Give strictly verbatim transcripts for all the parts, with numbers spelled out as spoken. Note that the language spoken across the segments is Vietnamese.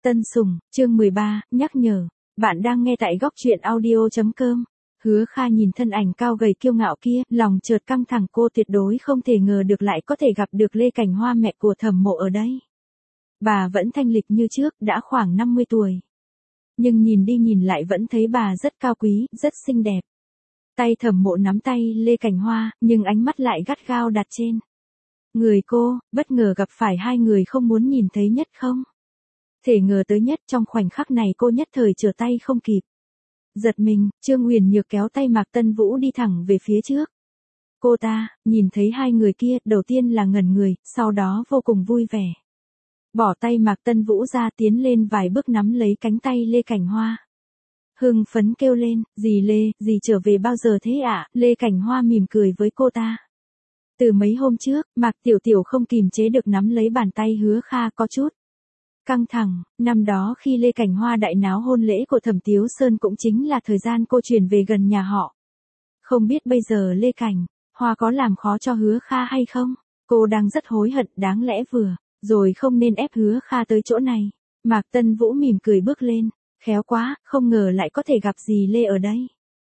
Tân Sủng, chương mười ba, nhắc nhở. Bạn đang nghe tại góc truyện audio chấm com. Hứa Kha nhìn thân ảnh cao gầy kiêu ngạo kia, lòng chợt căng thẳng, cô tuyệt đối không thể ngờ được lại có thể gặp được Lê Cảnh Hoa, mẹ của Thẩm Mộ ở đây. Bà vẫn thanh lịch như trước, đã khoảng năm mươi tuổi. Nhưng nhìn đi nhìn lại vẫn thấy bà rất cao quý, rất xinh đẹp. Tay Thẩm Mộ nắm tay Lê Cảnh Hoa, nhưng ánh mắt lại gắt gao đặt trên người cô, bất ngờ gặp phải hai người không muốn nhìn thấy nhất không. Thể ngờ tới nhất, trong khoảnh khắc này cô nhất thời trở tay không kịp. Giật mình, Trương Uyển Nhược kéo tay Mạc Tân Vũ đi thẳng về phía trước. Cô ta, nhìn thấy hai người kia, đầu tiên là ngẩn người, sau đó vô cùng vui vẻ. Bỏ tay Mạc Tân Vũ ra, tiến lên vài bước nắm lấy cánh tay Lê Cảnh Hoa. Hưng phấn kêu lên, dì Lê, dì trở về bao giờ thế ạ? À? Lê Cảnh Hoa mỉm cười với cô ta. Từ mấy hôm trước, Mạc Tiểu Tiểu không kìm chế được nắm lấy bàn tay Hứa Kha có chút căng thẳng. Năm đó khi Lê Cảnh Hoa đại náo hôn lễ của Thẩm Tiếu Sơn cũng chính là thời gian cô chuyển về gần nhà họ. Không biết bây giờ Lê Cảnh Hoa có làm khó cho Hứa Kha hay không? Cô đang rất hối hận, đáng lẽ vừa rồi không nên ép Hứa Kha tới chỗ này. Mạc Tân Vũ mỉm cười bước lên, khéo quá, không ngờ lại có thể gặp dì Lê ở đây.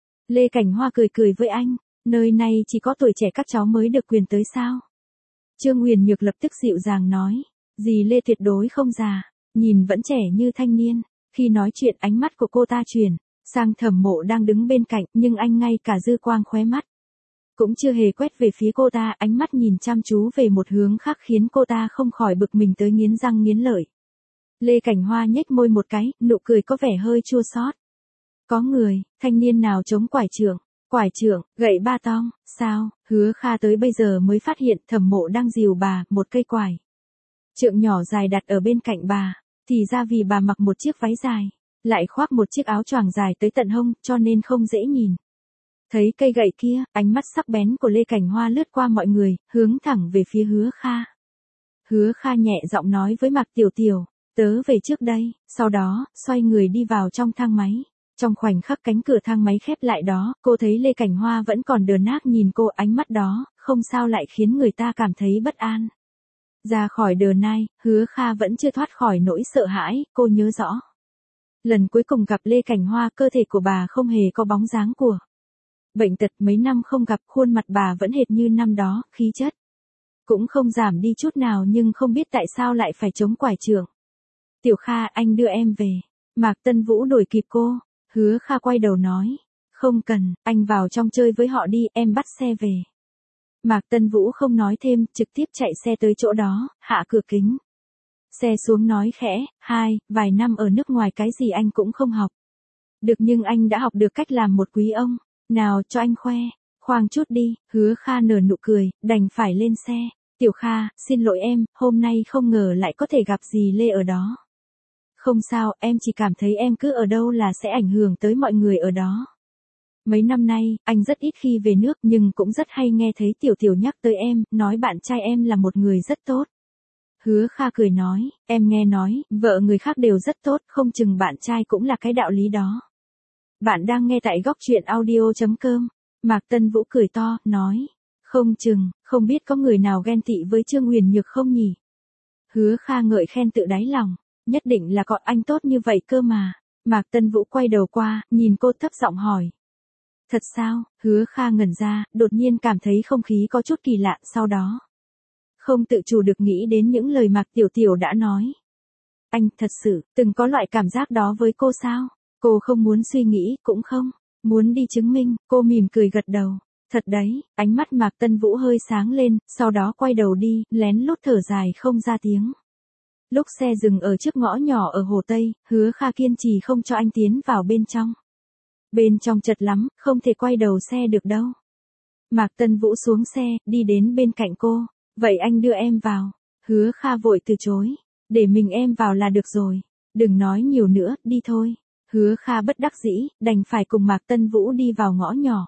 Lê Cảnh Hoa cười cười với anh, nơi này chỉ có tuổi trẻ các cháu mới được quyền tới sao? Trương Uyển Nhược lập tức dịu dàng nói. Dì Lê tuyệt đối không già, nhìn vẫn trẻ như thanh niên. Khi nói chuyện ánh mắt của cô ta chuyển sang Thẩm Mộ đang đứng bên cạnh, nhưng anh ngay cả dư quang khóe mắt cũng chưa hề quét về phía cô ta, ánh mắt nhìn chăm chú về một hướng khác khiến cô ta không khỏi bực mình tới nghiến răng nghiến lợi. Lê Cảnh Hoa nhếch môi một cái, nụ cười có vẻ hơi chua xót. Có người, thanh niên nào chống quải trượng? Quải trượng, gậy ba tong, sao? Hứa Kha tới bây giờ mới phát hiện Thẩm Mộ đang dìu bà một cây quải trượng nhỏ dài đặt ở bên cạnh bà, thì ra vì bà mặc một chiếc váy dài, lại khoác một chiếc áo choàng dài tới tận hông, cho nên không dễ nhìn. Thấy cây gậy kia, ánh mắt sắc bén của Lê Cảnh Hoa lướt qua mọi người, hướng thẳng về phía Hứa Kha. Hứa Kha nhẹ giọng nói với Mạc Tiểu Tiểu, tớ về trước đây, sau đó, xoay người đi vào trong thang máy. Trong khoảnh khắc cánh cửa thang máy khép lại đó, cô thấy Lê Cảnh Hoa vẫn còn đờ đẫn nhìn cô, ánh mắt đó, không sao lại khiến người ta cảm thấy bất an. Ra khỏi đờ nai, Hứa Kha vẫn chưa thoát khỏi nỗi sợ hãi, cô nhớ rõ. Lần cuối cùng gặp Lê Cảnh Hoa, cơ thể của bà không hề có bóng dáng của bệnh tật, mấy năm không gặp, khuôn mặt bà vẫn hệt như năm đó, khí chất cũng không giảm đi chút nào, nhưng không biết tại sao lại phải chống quải trượng. Tiểu Kha, anh đưa em về. Mạc Tân Vũ đuổi kịp cô. Hứa Kha quay đầu nói, không cần, anh vào trong chơi với họ đi, em bắt xe về. Mạc Tân Vũ không nói thêm, trực tiếp chạy xe tới chỗ đó, hạ cửa kính xe xuống nói khẽ, hai, vài năm ở nước ngoài cái gì anh cũng không học được, nhưng anh đã học được cách làm một quý ông. Nào cho anh khoe, khoang chút đi. Hứa Kha nở nụ cười, đành phải lên xe. Tiểu Kha, xin lỗi em, hôm nay không ngờ lại có thể gặp dì Lê ở đó. Không sao, em chỉ cảm thấy em cứ ở đâu là sẽ ảnh hưởng tới mọi người ở đó. Mấy năm nay, anh rất ít khi về nước, nhưng cũng rất hay nghe thấy Tiểu Tiểu nhắc tới em, nói bạn trai em là một người rất tốt. Hứa Kha cười nói, em nghe nói, vợ người khác đều rất tốt, không chừng bạn trai cũng là cái đạo lý đó. Bạn đang nghe tại góc truyện audio chấm com. Mạc Tân Vũ cười to, nói, không chừng, không biết có người nào ghen tị với Trương Uyển Nhược không nhỉ? Hứa Kha ngợi khen tự đáy lòng, nhất định là có anh tốt như vậy cơ mà. Mạc Tân Vũ quay đầu qua, nhìn cô thấp giọng hỏi. Thật sao? Hứa Kha ngẩn ra, đột nhiên cảm thấy không khí có chút kỳ lạ, sau đó không tự chủ được nghĩ đến những lời Mạc Tiểu Tiểu đã nói. Anh thật sự từng có loại cảm giác đó với cô sao? Cô không muốn suy nghĩ, cũng không muốn đi chứng minh, cô mỉm cười gật đầu. Thật đấy, ánh mắt Mạc Tân Vũ hơi sáng lên, sau đó quay đầu đi, lén lút thở dài không ra tiếng. Lúc xe dừng ở trước ngõ nhỏ ở Hồ Tây, Hứa Kha kiên trì không cho anh tiến vào bên trong. Bên trong chật lắm, không thể quay đầu xe được đâu. Mạc Tân Vũ xuống xe, đi đến bên cạnh cô. Vậy anh đưa em vào. Hứa Kha vội từ chối. Để mình em vào là được rồi. Đừng nói nhiều nữa, đi thôi. Hứa Kha bất đắc dĩ, đành phải cùng Mạc Tân Vũ đi vào ngõ nhỏ.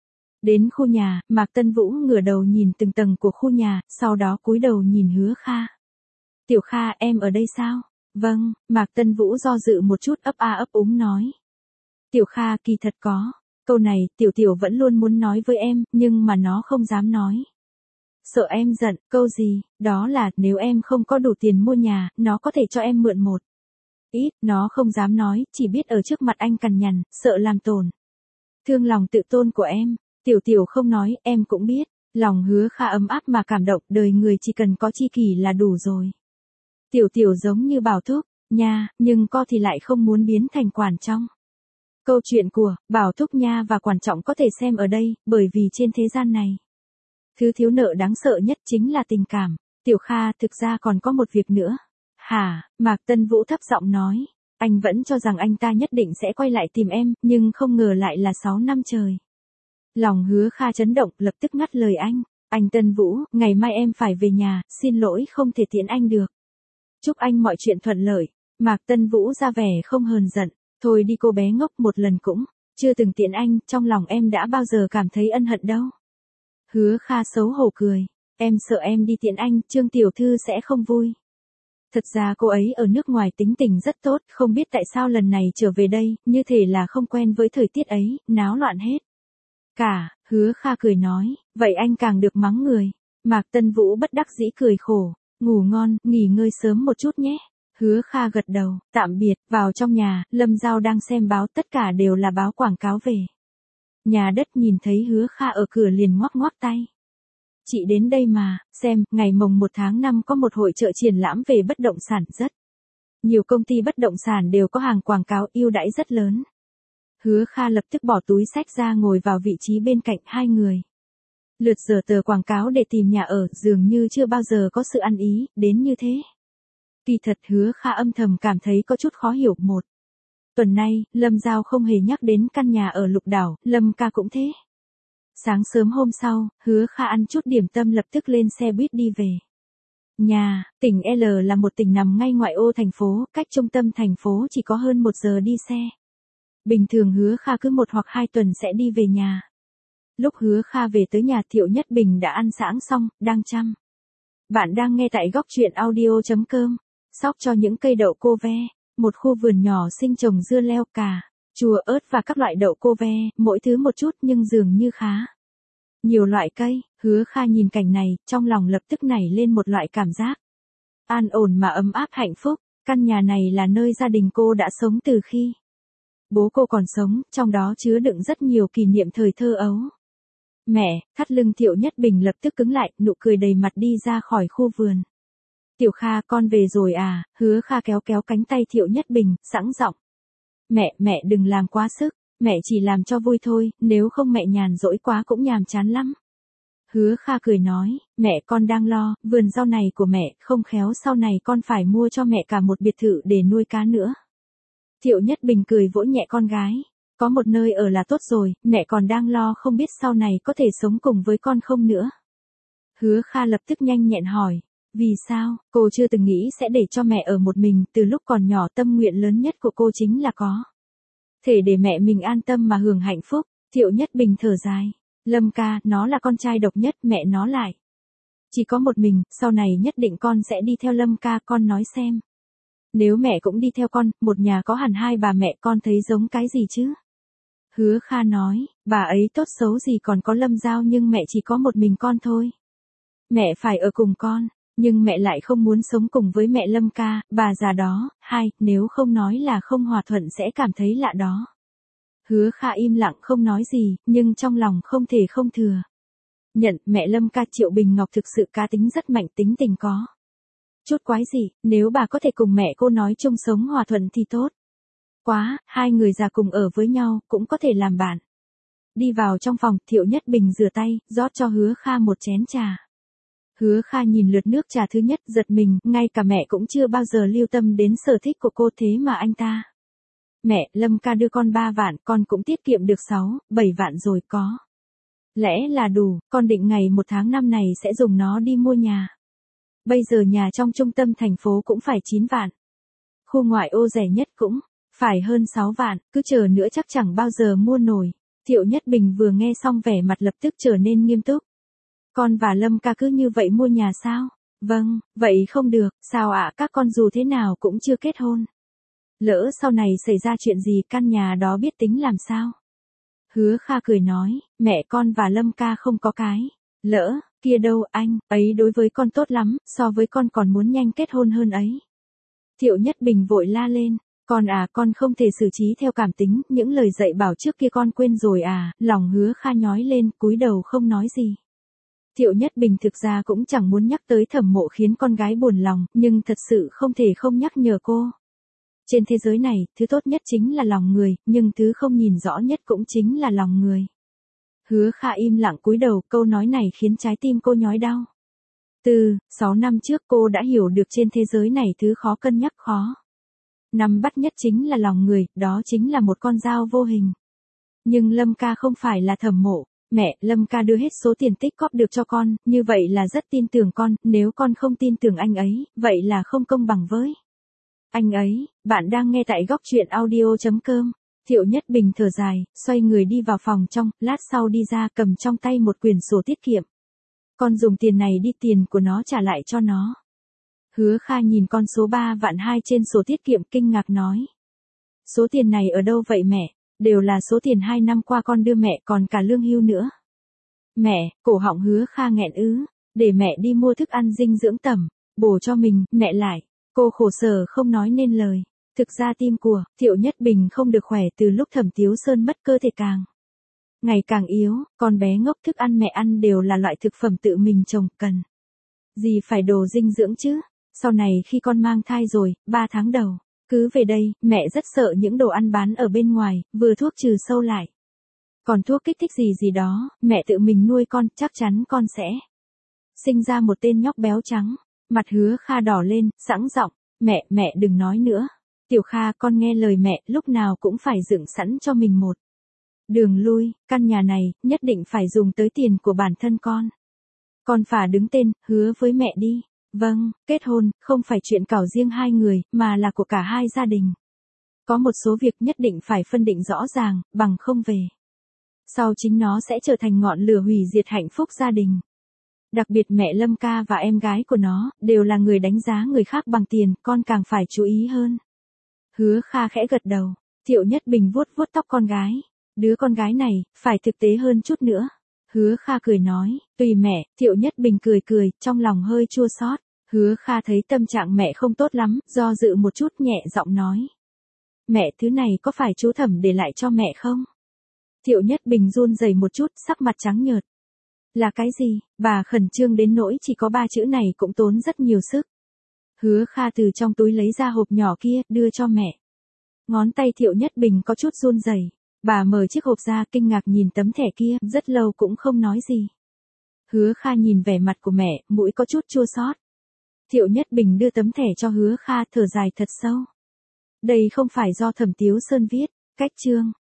Đến khu nhà, Mạc Tân Vũ ngửa đầu nhìn từng tầng của khu nhà, sau đó cúi đầu nhìn Hứa Kha. Tiểu Kha, em ở đây sao? Vâng, Mạc Tân Vũ do dự một chút, ấp a ấp úng nói. Tiểu Kha, kỳ thật có câu này, Tiểu Tiểu vẫn luôn muốn nói với em, nhưng mà nó không dám nói. Sợ em giận. Câu gì? Đó là, nếu em không có đủ tiền mua nhà, nó có thể cho em mượn một Ít, nó không dám nói, chỉ biết ở trước mặt anh cằn nhằn, sợ làm tổn thương lòng tự tôn của em. Tiểu Tiểu không nói, em cũng biết. Lòng Hứa Kha ấm áp mà cảm động, đời người chỉ cần có tri kỷ là đủ rồi. Tiểu Tiểu giống như Bảo Thúc, nha, nhưng co thì lại không muốn biến thành Quản Trong. Câu chuyện của Bảo Thúc nha và Quản Trọng có thể xem ở đây, bởi vì trên thế gian này, thứ thiếu nợ đáng sợ nhất chính là tình cảm. Tiểu Kha, thực ra còn có một việc nữa. Hả? Mạc Tân Vũ thấp giọng nói. Anh vẫn cho rằng anh ta nhất định sẽ quay lại tìm em, nhưng không ngờ lại là sáu năm trời. Lòng Hứa Kha chấn động, lập tức ngắt lời anh. Anh Tân Vũ, ngày mai em phải về nhà, xin lỗi không thể tiễn anh được. Chúc anh mọi chuyện thuận lợi. Mạc Tân Vũ ra vẻ không hờn giận. Thôi đi cô bé ngốc, một lần cũng chưa từng tiễn anh, trong lòng em đã bao giờ cảm thấy ân hận đâu. Hứa Kha xấu hổ cười. Em sợ em đi tiễn anh, Trương tiểu thư sẽ không vui. Thật ra cô ấy ở nước ngoài tính tình rất tốt, không biết tại sao lần này trở về đây, như thể là không quen với thời tiết ấy, náo loạn hết. Cả, Hứa Kha cười nói, vậy anh càng được mắng người. Mạc Tân Vũ bất đắc dĩ cười khổ, ngủ ngon, nghỉ ngơi sớm một chút nhé. Hứa Kha gật đầu, tạm biệt, vào trong nhà, Lâm Giao đang xem báo, tất cả đều là báo quảng cáo về. Nhà đất nhìn thấy Hứa Kha ở cửa liền ngoắc ngoắc tay. Chị đến đây mà, xem, ngày mồng một tháng năm có một hội chợ triển lãm về bất động sản rất. Nhiều công ty bất động sản đều có hàng quảng cáo ưu đãi rất lớn. Hứa Kha lập tức bỏ túi xách ra ngồi vào vị trí bên cạnh hai người. Lượt giờ tờ quảng cáo để tìm nhà ở, dường như chưa bao giờ có sự ăn ý, đến như thế. Kỳ thật Hứa Kha âm thầm cảm thấy có chút khó hiểu. Một tuần nay, Lâm Giao không hề nhắc đến căn nhà ở Lục Đảo, Lâm ca cũng thế. Sáng sớm hôm sau, Hứa Kha ăn chút điểm tâm lập tức lên xe buýt đi về. Nhà, tỉnh L là một tỉnh nằm ngay ngoại ô thành phố, cách trung tâm thành phố chỉ có hơn một giờ đi xe. Bình thường Hứa Kha cứ một hoặc hai tuần sẽ đi về nhà. Lúc Hứa Kha về tới nhà Thiệu Nhất Bình đã ăn sáng xong, đang chăm. Bạn đang nghe tại góc truyện audio.com. Sóc cho những cây đậu cô ve, một khu vườn nhỏ sinh trồng dưa leo, cà, chua, ớt và các loại đậu cô ve, mỗi thứ một chút nhưng dường như khá nhiều loại cây. Hứa Kha nhìn cảnh này, trong lòng lập tức nảy lên một loại cảm giác an ổn mà ấm áp hạnh phúc. Căn nhà này là nơi gia đình cô đã sống từ khi bố cô còn sống, trong đó chứa đựng rất nhiều kỷ niệm thời thơ ấu. Mẹ, thắt lưng Thiệu Nhất Bình lập tức cứng lại, nụ cười đầy mặt đi ra khỏi khu vườn. Tiểu Kha, con về rồi à? Hứa Kha kéo kéo cánh tay Thiệu Nhất Bình, sẵn giọng. Mẹ, mẹ đừng làm quá sức, mẹ chỉ làm cho vui thôi, nếu không mẹ nhàn rỗi quá cũng nhàm chán lắm. Hứa Kha cười nói, mẹ con đang lo, vườn rau này của mẹ, không khéo sau này con phải mua cho mẹ cả một biệt thự để nuôi cá nữa. Thiệu Nhất Bình cười vỗ nhẹ con gái, có một nơi ở là tốt rồi, mẹ còn đang lo không biết sau này có thể sống cùng với con không nữa. Hứa Kha lập tức nhanh nhẹn hỏi, vì sao? Cô chưa từng nghĩ sẽ để cho mẹ ở một mình, từ lúc còn nhỏ tâm nguyện lớn nhất của cô chính là có thể để mẹ mình an tâm mà hưởng hạnh phúc. Thiệu Nhất Bình thở dài, Lâm ca, nó là con trai độc nhất, mẹ nó lại chỉ có một mình, sau này nhất định con sẽ đi theo Lâm ca, con nói xem. Nếu mẹ cũng đi theo con, một nhà có hẳn hai bà mẹ, con thấy giống cái gì chứ? Hứa Kha nói, bà ấy tốt xấu gì còn có Lâm Giao, nhưng mẹ chỉ có một mình con thôi. Mẹ phải ở cùng con, nhưng mẹ lại không muốn sống cùng với mẹ Lâm ca, bà già đó. Hai, nếu không nói là không hòa thuận sẽ cảm thấy lạ đó. Hứa Kha im lặng không nói gì, nhưng trong lòng không thể không thừa nhận, mẹ Lâm ca Triệu Bình Ngọc thực sự cá tính rất mạnh, tính tình có chút quái dị, nếu bà có thể cùng mẹ cô nói chung sống hòa thuận thì tốt quá, hai người già cùng ở với nhau, cũng có thể làm bạn. Đi vào trong phòng, Thiệu Nhất Bình rửa tay, rót cho Hứa Kha một chén trà. Hứa Kha nhìn lượt nước trà thứ nhất, giật mình, ngay cả mẹ cũng chưa bao giờ lưu tâm đến sở thích của cô, thế mà anh ta. Mẹ, Lâm ca đưa con ba vạn, con cũng tiết kiệm được sáu, bảy vạn rồi, có lẽ là đủ, con định ngày một tháng năm này sẽ dùng nó đi mua nhà. Bây giờ nhà trong trung tâm thành phố cũng phải chín vạn. Khu ngoại ô rẻ nhất cũng phải hơn sáu vạn, cứ chờ nữa chắc chẳng bao giờ mua nổi. Thiệu Nhất Bình vừa nghe xong vẻ mặt lập tức trở nên nghiêm túc. Con và Lâm ca cứ như vậy mua nhà sao? Vâng, vậy không được, sao ạ, các con dù thế nào cũng chưa kết hôn. Lỡ sau này xảy ra chuyện gì, căn nhà đó biết tính làm sao? Hứa Kha cười nói, mẹ con và Lâm ca không có cái lỡ kia đâu, anh ấy đối với con tốt lắm, so với con còn muốn nhanh kết hôn hơn ấy. Thiệu Nhất Bình vội la lên, Con à, con không thể xử trí theo cảm tính, những lời dạy bảo trước kia con quên rồi à, lòng Hứa Kha nhói lên, cúi đầu không nói gì. Thiệu Nhất Bình thực ra cũng chẳng muốn nhắc tới Thẩm Mộ khiến con gái buồn lòng, nhưng thật sự không thể không nhắc nhở cô. Trên thế giới này, thứ tốt nhất chính là lòng người, nhưng thứ không nhìn rõ nhất cũng chính là lòng người. Hứa Kha im lặng cúi đầu, câu nói này khiến trái tim cô nhói đau. Từ sáu năm trước cô đã hiểu được trên thế giới này thứ khó cân nhắc khó. Nắm bắt nhất chính là lòng người, đó chính là một con dao vô hình. Nhưng Lâm ca không phải là Thẩm Mộ. Mẹ, Lâm ca đưa hết số tiền tích cóp được cho con, như vậy là rất tin tưởng con, nếu con không tin tưởng anh ấy, vậy là không công bằng với anh ấy. Bạn đang nghe tại góc truyện audio chấm com. Thiệu Nhất Bình thở dài, xoay người đi vào phòng trong, lát sau đi ra cầm trong tay một quyển sổ tiết kiệm. Con dùng tiền này đi, tiền của nó trả lại cho nó. Hứa Kha nhìn con số ba vạn hai trên sổ tiết kiệm kinh ngạc nói. Số tiền này ở đâu vậy mẹ? Đều là số tiền hai năm qua con đưa mẹ, còn cả lương hưu nữa. Mẹ, cổ họng Hứa Kha nghẹn ứ, để mẹ đi mua thức ăn dinh dưỡng tẩm, bổ cho mình, mẹ lại. Cô khổ sở không nói nên lời. Thực ra tim của Thiệu Nhất Bình không được khỏe từ lúc Thẩm Tiếu Sơn mất, cơ thể càng ngày càng yếu, con bé ngốc, thức ăn mẹ ăn đều là loại thực phẩm tự mình trồng, cần gì phải đồ dinh dưỡng chứ. Sau này khi con mang thai rồi, ba tháng đầu, cứ về đây, mẹ rất sợ những đồ ăn bán ở bên ngoài, vừa thuốc trừ sâu lại. Còn thuốc kích thích gì gì đó, mẹ tự mình nuôi con, chắc chắn con sẽ sinh ra một tên nhóc béo trắng. Mặt Hứa Kha đỏ lên, sẵn giọng, mẹ, mẹ đừng nói nữa. Tiểu Kha, con nghe lời mẹ, lúc nào cũng phải dựng sẵn cho mình một đường lui, căn nhà này, nhất định phải dùng tới tiền của bản thân con. Con phả đứng tên, hứa với mẹ đi. Vâng, kết hôn, không phải chuyện cảo riêng hai người, mà là của cả hai gia đình. Có một số việc nhất định phải phân định rõ ràng, bằng không về sau chính nó sẽ trở thành ngọn lửa hủy diệt hạnh phúc gia đình. Đặc biệt mẹ Lâm ca và em gái của nó, đều là người đánh giá người khác bằng tiền, con càng phải chú ý hơn. Hứa Kha khẽ gật đầu, Thiệu Nhất Bình vuốt vuốt tóc con gái. Đứa con gái này, phải thực tế hơn chút nữa. Hứa Kha cười nói, tùy mẹ. Thiệu Nhất Bình cười cười, trong lòng hơi chua xót. Hứa Kha thấy tâm trạng mẹ không tốt lắm, do dự một chút nhẹ giọng nói. Mẹ, thứ này có phải chú Thẩm để lại cho mẹ không? Thiệu Nhất Bình run rẩy một chút, sắc mặt trắng nhợt. Là cái gì? Bà khẩn trương đến nỗi chỉ có ba chữ này cũng tốn rất nhiều sức. Hứa Kha từ trong túi lấy ra hộp nhỏ kia, đưa cho mẹ. Ngón tay Thiệu Nhất Bình có chút run rẩy. Bà mở chiếc hộp ra, kinh ngạc nhìn tấm thẻ kia, rất lâu cũng không nói gì. Hứa Kha nhìn vẻ mặt của mẹ, mũi có chút chua xót. Thiệu Nhất Bình đưa tấm thẻ cho Hứa Kha, thở dài thật sâu. Đây không phải do Thẩm Tiếu Sơn viết, cách chương.